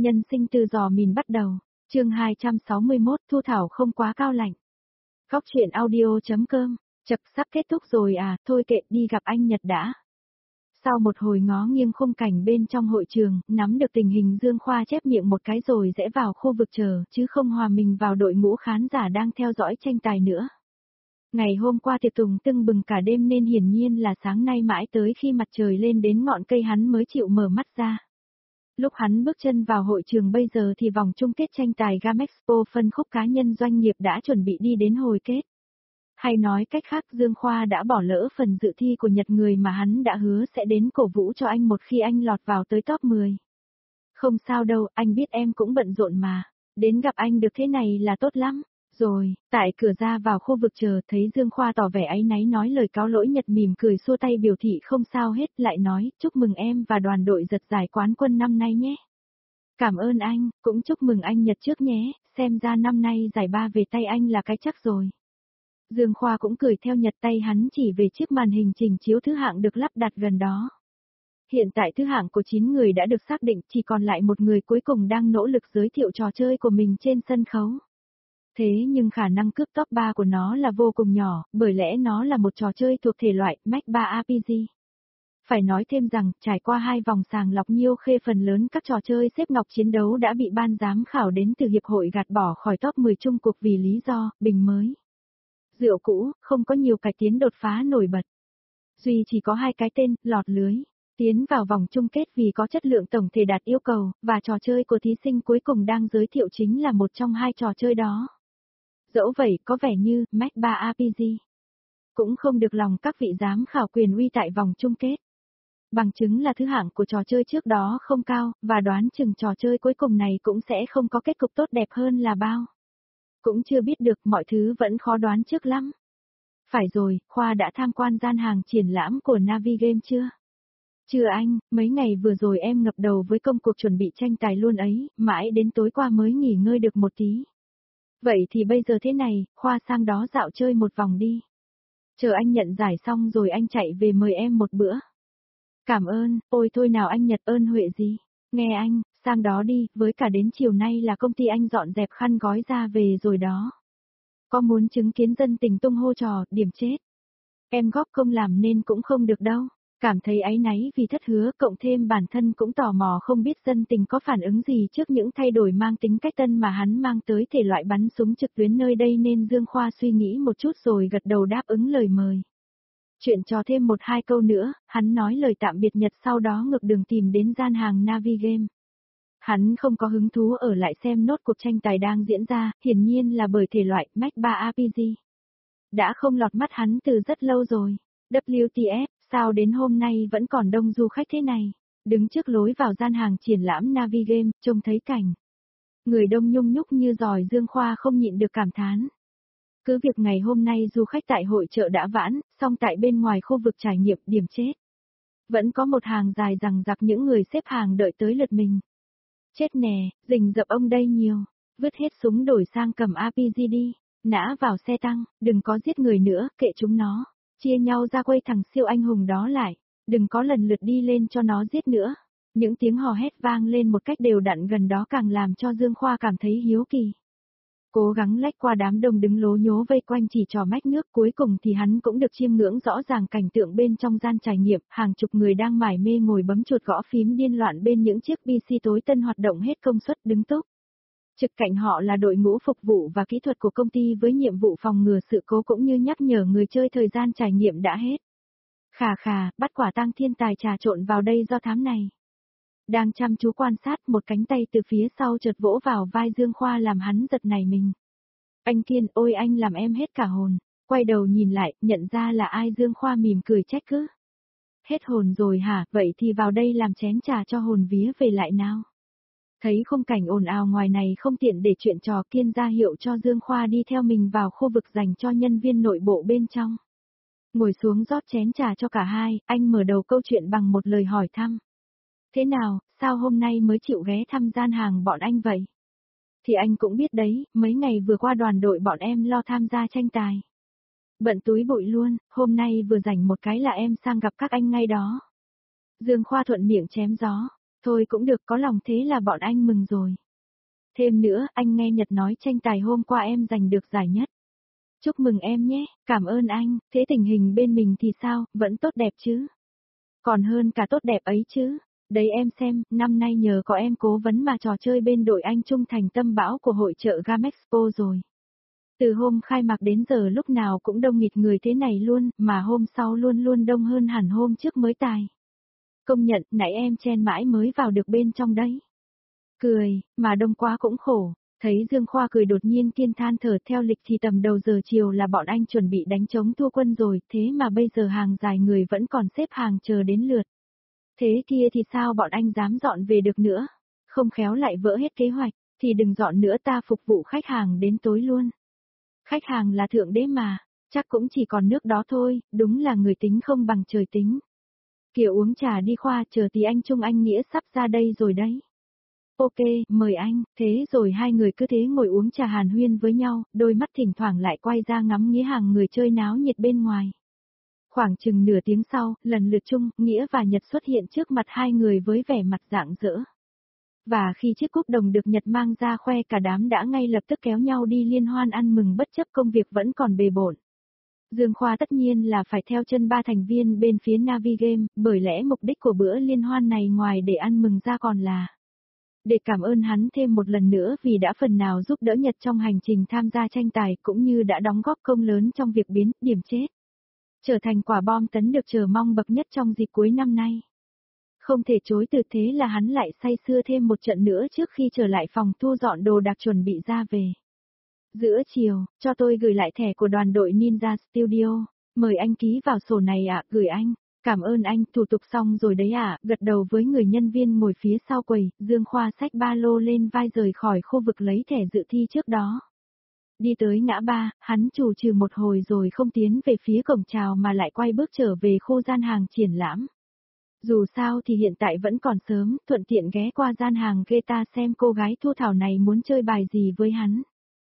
Nhân sinh từ giò mìn bắt đầu, chương 261 Thu Thảo không quá cao lạnh. Góc truyện audio.com, chập sắp kết thúc rồi à, thôi kệ đi gặp anh Nhật đã. Sau một hồi ngó nghiêng khung cảnh bên trong hội trường, nắm được tình hình Dương Khoa chép miệng một cái rồi rẽ vào khu vực chờ, chứ không hòa mình vào đội ngũ khán giả đang theo dõi tranh tài nữa. Ngày hôm qua tiệc tùng tưng bừng cả đêm nên hiển nhiên là sáng nay mãi tới khi mặt trời lên đến ngọn cây hắn mới chịu mở mắt ra. Lúc hắn bước chân vào hội trường bây giờ thì vòng chung kết tranh tài Gamexpo phân khúc cá nhân doanh nghiệp đã chuẩn bị đi đến hồi kết. Hay nói cách khác Dương Khoa đã bỏ lỡ phần dự thi của Nhật người mà hắn đã hứa sẽ đến cổ vũ cho anh một khi anh lọt vào tới top 10. Không sao đâu, anh biết em cũng bận rộn mà. Đến gặp anh được thế này là tốt lắm. Rồi, tại cửa ra vào khu vực chờ thấy Dương Khoa tỏ vẻ áy náy nói lời cáo lỗi. Nhật mỉm cười xua tay biểu thị không sao hết, lại nói chúc mừng em và đoàn đội giật giải quán quân năm nay nhé. Cảm ơn anh, cũng chúc mừng anh Nhật trước nhé, xem ra năm nay giải ba về tay anh là cái chắc rồi. Dương Khoa cũng cười theo Nhật, tay hắn chỉ về chiếc màn hình trình chiếu thứ hạng được lắp đặt gần đó. Hiện tại thứ hạng của 9 người đã được xác định, chỉ còn lại một người cuối cùng đang nỗ lực giới thiệu trò chơi của mình trên sân khấu. Thế nhưng khả năng cướp top 3 của nó là vô cùng nhỏ, bởi lẽ nó là một trò chơi thuộc thể loại Mech 3 RPG. Phải nói thêm rằng, trải qua 2 vòng sàng lọc Nhiêu Khê phần lớn các trò chơi xếp ngọc chiến đấu đã bị ban giám khảo đến từ hiệp hội gạt bỏ khỏi top 10 chung cuộc vì lý do, bình mới. Rượu cũ, không có nhiều cải tiến đột phá nổi bật. Duy chỉ có 2 cái tên, lọt lưới. Tiến vào vòng chung kết vì có chất lượng tổng thể đạt yêu cầu, và trò chơi của thí sinh cuối cùng đang giới thiệu chính là một trong 2 trò chơi đó. Dẫu vậy, có vẻ như, Mech 3 RPG cũng không được lòng các vị giám khảo quyền uy tại vòng chung kết. Bằng chứng là thứ hạng của trò chơi trước đó không cao, và đoán chừng trò chơi cuối cùng này cũng sẽ không có kết cục tốt đẹp hơn là bao. Cũng chưa biết được, mọi thứ vẫn khó đoán trước lắm. Phải rồi, Khoa đã tham quan gian hàng triển lãm của Navigame chưa? Chưa anh, mấy ngày vừa rồi em ngập đầu với công cuộc chuẩn bị tranh tài luôn ấy, mãi đến tối qua mới nghỉ ngơi được một tí. Vậy thì bây giờ thế này, Khoa sang đó dạo chơi một vòng đi. Chờ anh nhận giải xong rồi anh chạy về mời em một bữa. Cảm ơn, ôi thôi nào anh Nhật ơn huệ gì. Nghe anh, sang đó đi, với cả đến chiều nay là công ty anh dọn dẹp khăn gói ra về rồi đó. Có muốn chứng kiến dân tình tung hô trò, điểm chết. Em góp công làm nên cũng không được đâu. Cảm thấy áy náy vì thất hứa, cộng thêm bản thân cũng tò mò không biết dân tình có phản ứng gì trước những thay đổi mang tính cách tân mà hắn mang tới thể loại bắn súng trực tuyến nơi đây, nên Dương Khoa suy nghĩ một chút rồi gật đầu đáp ứng lời mời. Chuyện trò thêm 1-2 câu nữa, hắn nói lời tạm biệt Nhật sau đó ngược đường tìm đến gian hàng Navigame. Hắn không có hứng thú ở lại xem nốt cuộc tranh tài đang diễn ra, hiển nhiên là bởi thể loại Mech 3 RPG đã không lọt mắt hắn từ rất lâu rồi. WTF, sao đến hôm nay vẫn còn đông du khách thế này? Đứng trước lối vào gian hàng triển lãm Navigame, trông thấy cảnh người đông nhung nhúc như giỏi, Dương Khoa không nhịn được cảm thán. Cứ việc ngày hôm nay du khách tại hội chợ đã vãn, song tại bên ngoài khu vực trải nghiệm điểm chết. Vẫn có một hàng dài rằng giặc những người xếp hàng đợi tới lượt mình. Chết nè, rình rập ông đây nhiều, vứt hết súng đổi sang cầm RPG đi, nã vào xe tăng, đừng có giết người nữa, kệ chúng nó, chia nhau ra quay thằng siêu anh hùng đó lại, đừng có lần lượt đi lên cho nó giết nữa. Những tiếng hò hét vang lên một cách đều đặn gần đó càng làm cho Dương Khoa cảm thấy hiếu kỳ. Cố gắng lách qua đám đông đứng lố nhố vây quanh chỉ trò mách nước, cuối cùng thì hắn cũng được chiêm ngưỡng rõ ràng cảnh tượng bên trong gian trải nghiệm, hàng chục người đang mải mê ngồi bấm chuột gõ phím điên loạn bên những chiếc PC tối tân hoạt động hết công suất đứng túc. Trực cạnh họ là đội ngũ phục vụ và kỹ thuật của công ty với nhiệm vụ phòng ngừa sự cố cũng như nhắc nhở người chơi thời gian trải nghiệm đã hết. Khà, bắt quả tang thiên tài trà trộn vào đây do thám này. Đang chăm chú quan sát, một cánh tay từ phía sau chợt vỗ vào vai Dương Khoa làm hắn giật nảy mình. Anh Kiên, ôi anh làm em hết cả hồn. Quay đầu nhìn lại, nhận ra là ai. Dương Khoa mỉm cười trách cứ. Hết hồn rồi hả, vậy thì vào đây làm chén trà cho hồn vía về lại nào. Thấy khung cảnh ồn ào ngoài này không tiện để chuyện trò, Kiên ra hiệu cho Dương Khoa đi theo mình vào khu vực dành cho nhân viên nội bộ bên trong. Ngồi xuống rót chén trà cho cả hai, anh mở đầu câu chuyện bằng một lời hỏi thăm. Thế nào, sao hôm nay mới chịu ghé thăm gian hàng bọn anh vậy? Thì anh cũng biết đấy, mấy ngày vừa qua đoàn đội bọn em lo tham gia tranh tài. Bận túi bụi luôn, hôm nay vừa rảnh một cái là em sang gặp các anh ngay đó. Dương Khoa thuận miệng chém gió. Thôi cũng được, có lòng thế là bọn anh mừng rồi. Thêm nữa, anh nghe Nhật nói tranh tài hôm qua em giành được giải nhất. Chúc mừng em nhé, cảm ơn anh, thế tình hình bên mình thì sao, vẫn tốt đẹp chứ? Còn hơn cả tốt đẹp ấy chứ. Đấy em xem, năm nay nhờ có em cố vấn mà trò chơi bên đội anh trung thành tâm bão của hội chợ Gamexpo rồi. Từ hôm khai mạc đến giờ lúc nào cũng đông nghịt người thế này luôn, mà hôm sau luôn luôn đông hơn hẳn hôm trước mới tài. Công nhận, nãy em chen mãi mới vào được bên trong đấy. Cười, mà đông quá cũng khổ. Thấy Dương Khoa cười đột nhiên Kiên than thở, theo lịch thì tầm đầu giờ chiều là bọn anh chuẩn bị đánh trống thua quân rồi, thế mà bây giờ hàng dài người vẫn còn xếp hàng chờ đến lượt. Thế kia thì sao bọn anh dám dọn về được nữa? Không khéo lại vỡ hết kế hoạch, thì đừng dọn nữa, ta phục vụ khách hàng đến tối luôn. Khách hàng là thượng đế mà, chắc cũng chỉ còn nước đó thôi, đúng là người tính không bằng trời tính. Kiểu uống trà đi Khoa, chờ tí anh Trung anh Nghĩa sắp ra đây rồi đấy. Ok, mời anh, thế rồi hai người cứ thế ngồi uống trà hàn huyên với nhau, đôi mắt thỉnh thoảng lại quay ra ngắm Nghĩa hàng người chơi náo nhiệt bên ngoài. Khoảng chừng nửa tiếng sau, lần lượt Trung, Nghĩa và Nhật xuất hiện trước mặt hai người với vẻ mặt rạng rỡ. Và khi chiếc cúp đồng được Nhật mang ra khoe, cả đám đã ngay lập tức kéo nhau đi liên hoan ăn mừng bất chấp công việc vẫn còn bề bộn. Dương Khoa tất nhiên là phải theo chân ba thành viên bên phía Navigame, bởi lẽ mục đích của bữa liên hoan này ngoài để ăn mừng ra còn là để cảm ơn hắn thêm một lần nữa vì đã phần nào giúp đỡ Nhật trong hành trình tham gia tranh tài, cũng như đã đóng góp công lớn trong việc biến điểm chết trở thành quả bom tấn được chờ mong bậc nhất trong dịp cuối năm nay. Không thể chối từ, thế là hắn lại say sưa thêm một trận nữa trước khi trở lại phòng thu dọn đồ đạc chuẩn bị ra về. Giữa chiều, cho tôi gửi lại thẻ của đoàn đội Ninja Studio, mời anh ký vào sổ này ạ, gửi anh. Cảm ơn anh, thủ tục xong rồi đấy ạ, gật đầu với người nhân viên ngồi phía sau quầy, Dương Khoa xách ba lô lên vai rời khỏi khu vực lấy thẻ dự thi trước đó. Đi tới ngã ba, hắn chù trừ một hồi rồi không tiến về phía cổng chào mà lại quay bước trở về khu gian hàng triển lãm. Dù sao thì hiện tại vẫn còn sớm, thuận tiện ghé qua gian hàng Geta xem cô gái Thu Thảo này muốn chơi bài gì với hắn.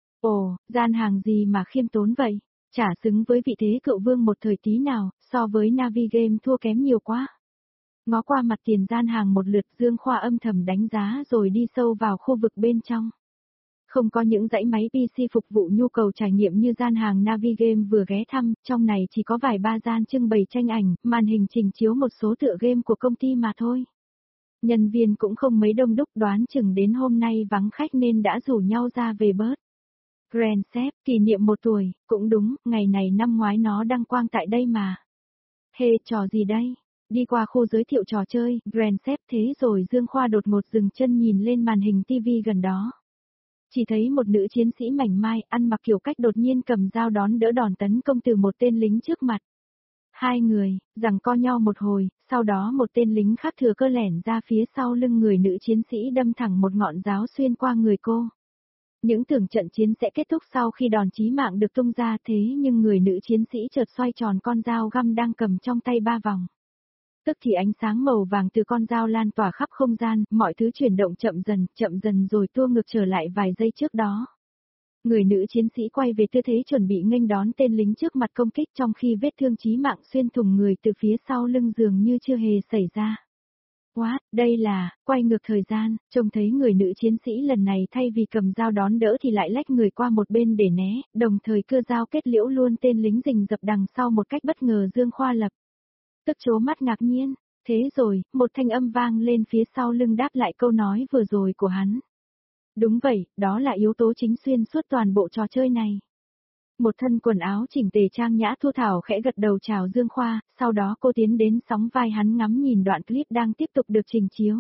Ồ, gian hàng gì mà khiêm tốn vậy? Chả xứng với vị thế cựu vương một thời tí nào, so với Navigame thua kém nhiều quá. Ngó qua mặt tiền gian hàng một lượt, Dương Khoa âm thầm đánh giá rồi đi sâu vào khu vực bên trong. Không có những dãy máy PC phục vụ nhu cầu trải nghiệm như gian hàng Navigame vừa ghé thăm, trong này chỉ có vài ba gian trưng bày tranh ảnh, màn hình trình chiếu một số tựa game của công ty mà thôi. Nhân viên cũng không mấy đông đúc, đoán chừng đến hôm nay vắng khách nên đã rủ nhau ra về bớt. Grand Chef, kỷ niệm 1 tuổi, cũng đúng, ngày này năm ngoái nó đăng quang tại đây mà. Hê, trò gì đây? Đi qua khu giới thiệu trò chơi, Grand Chef, thế rồi Dương Khoa đột ngột dừng chân nhìn lên màn hình TV gần đó. Chỉ thấy một nữ chiến sĩ mảnh mai, ăn mặc kiểu cách đột nhiên cầm dao đón đỡ đòn tấn công từ một tên lính trước mặt. Hai người, giằng co nhau một hồi, sau đó một tên lính khác thừa cơ lẻn ra phía sau lưng người nữ chiến sĩ đâm thẳng một ngọn giáo xuyên qua người cô. Những tưởng trận chiến sẽ kết thúc sau khi đòn chí mạng được tung ra, thế nhưng người nữ chiến sĩ chợt xoay tròn con dao găm đang cầm trong tay 3 vòng. Tức thì ánh sáng màu vàng từ con dao lan tỏa khắp không gian, mọi thứ chuyển động chậm dần rồi tua ngược trở lại vài giây trước đó. Người nữ chiến sĩ quay về tư thế chuẩn bị nghênh đón tên lính trước mặt công kích, trong khi vết thương chí mạng xuyên thủng người từ phía sau lưng dường như chưa hề xảy ra. What, đây là, quay ngược thời gian, trông thấy người nữ chiến sĩ lần này thay vì cầm dao đón đỡ thì lại lách người qua một bên để né, đồng thời cưa dao kết liễu luôn tên lính rình rập đằng sau một cách bất ngờ. Dương Khoa lập tức trố mắt ngạc nhiên, thế rồi, một thanh âm vang lên phía sau lưng đáp lại câu nói vừa rồi của hắn. Đúng vậy, đó là yếu tố chính xuyên suốt toàn bộ trò chơi này. Một thân quần áo chỉnh tề trang nhã Thu Thảo khẽ gật đầu chào Dương Khoa, sau đó cô tiến đến sóng vai hắn ngắm nhìn đoạn clip đang tiếp tục được trình chiếu.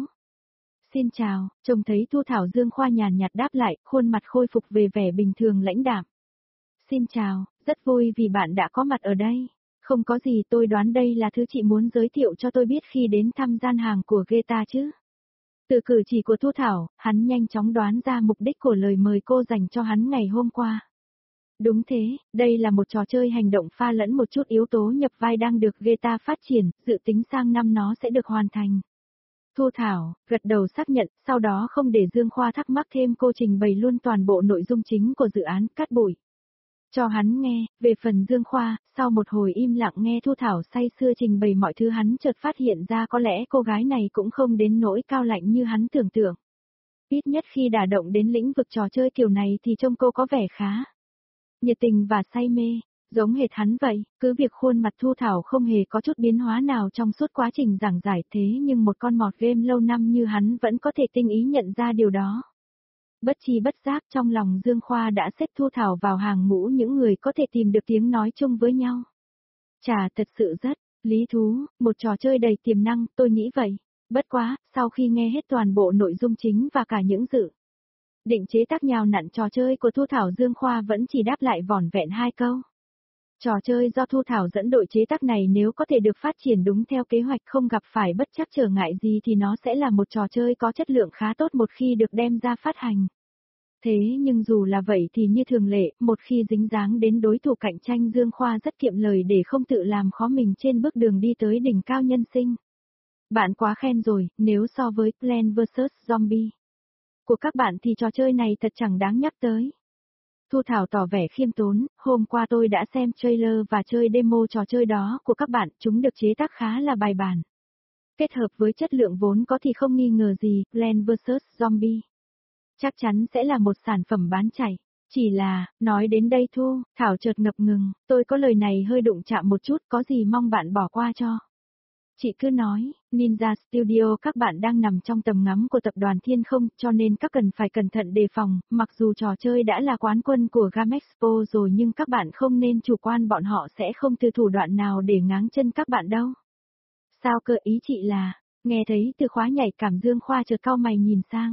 Xin chào, trông thấy Thu Thảo, Dương Khoa nhàn nhạt đáp lại, khuôn mặt khôi phục về vẻ bình thường lãnh đạm. Xin chào, rất vui vì bạn đã có mặt ở đây. Không có gì, tôi đoán đây là thứ chị muốn giới thiệu cho tôi biết khi đến thăm gian hàng của Geta chứ. Từ cử chỉ của Thu Thảo, hắn nhanh chóng đoán ra mục đích của lời mời cô dành cho hắn ngày hôm qua. Đúng thế, đây là một trò chơi hành động pha lẫn một chút yếu tố nhập vai đang được Geta phát triển, dự tính sang năm nó sẽ được hoàn thành. Thu Thảo, gật đầu xác nhận, sau đó không để Dương Khoa thắc mắc thêm cô trình bày luôn toàn bộ nội dung chính của dự án, cắt bụi. cho hắn nghe, về phần Dương Khoa, sau một hồi im lặng nghe Thu Thảo say sưa trình bày mọi thứ hắn chợt phát hiện ra có lẽ cô gái này cũng không đến nỗi cao lạnh như hắn tưởng tượng. Ít nhất khi đả động đến lĩnh vực trò chơi kiểu này thì trông cô có vẻ khá nhiệt tình và say mê, giống hệt hắn vậy, cứ việc khuôn mặt Thu Thảo không hề có chút biến hóa nào trong suốt quá trình giảng giải thế nhưng một con mọt game lâu năm như hắn vẫn có thể tinh ý nhận ra điều đó. Bất chi bất giác trong lòng Dương Khoa đã xếp Thu Thảo vào hàng ngũ những người có thể tìm được tiếng nói chung với nhau. Chà thật sự rất lý thú, một trò chơi đầy tiềm năng, tôi nghĩ vậy. Bất quá, sau khi nghe hết toàn bộ nội dung chính và cả những dự định chế tác nhào nặn trò chơi của Thu Thảo, Dương Khoa vẫn chỉ đáp lại vỏn vẹn 2 câu. Trò chơi do Thu Thảo dẫn đội chế tác này nếu có thể được phát triển đúng theo kế hoạch không gặp phải bất trắc trở ngại gì thì nó sẽ là một trò chơi có chất lượng khá tốt một khi được đem ra phát hành. Thế nhưng dù là vậy thì như thường lệ, một khi dính dáng đến đối thủ cạnh tranh, Dương Khoa rất kiệm lời để không tự làm khó mình trên bước đường đi tới đỉnh cao nhân sinh. Bạn quá khen rồi, nếu so với Plants vs Zombie của các bạn thì trò chơi này thật chẳng đáng nhắc tới. Thu Thảo tỏ vẻ khiêm tốn, hôm qua tôi đã xem trailer và chơi demo trò chơi đó của các bạn, chúng được chế tác khá là bài bản. Kết hợp với chất lượng vốn có thì không nghi ngờ gì, Plants vs Zombie chắc chắn sẽ là một sản phẩm bán chạy. Chỉ là, nói đến đây Thu, Thảo chợt ngập ngừng, tôi có lời này hơi đụng chạm một chút, có gì mong bạn bỏ qua cho. Chị cứ nói, Ninja Studio các bạn đang nằm trong tầm ngắm của tập đoàn Thiên Không, cho nên các cần phải cẩn thận đề phòng, mặc dù trò chơi đã là quán quân của Gamexpo rồi nhưng các bạn không nên chủ quan, bọn họ sẽ không từ thủ đoạn nào để ngáng chân các bạn đâu. Sao cơ, ý chị là, nghe thấy từ khóa nhạy cảm, Dương Khoa chợt cau mày nhìn sang.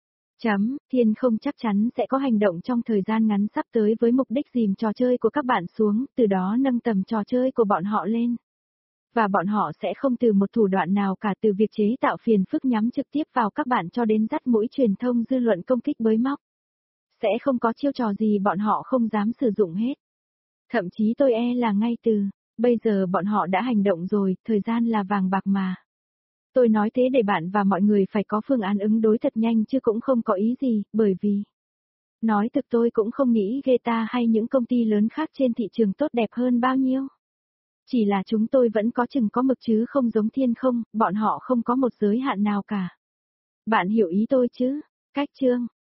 Thiên Không chắc chắn sẽ có hành động trong thời gian ngắn sắp tới với mục đích dìm trò chơi của các bạn xuống, từ đó nâng tầm trò chơi của bọn họ lên. Và bọn họ sẽ không từ một thủ đoạn nào cả, từ việc chế tạo phiền phức nhắm trực tiếp vào các bạn cho đến dắt mũi truyền thông dư luận công kích bới móc. Sẽ không có chiêu trò gì bọn họ không dám sử dụng hết. Thậm chí tôi e là ngay từ bây giờ bọn họ đã hành động rồi, thời gian là vàng bạc mà. Tôi nói thế để bạn và mọi người phải có phương án ứng đối thật nhanh chứ cũng không có ý gì, bởi vì nói thực tôi cũng không nghĩ Geta hay những công ty lớn khác trên thị trường tốt đẹp hơn bao nhiêu. Chỉ là chúng tôi vẫn có chừng có mực chứ không giống Thiên Không, bọn họ không có một giới hạn nào cả. Bạn hiểu ý tôi chứ? Cách chương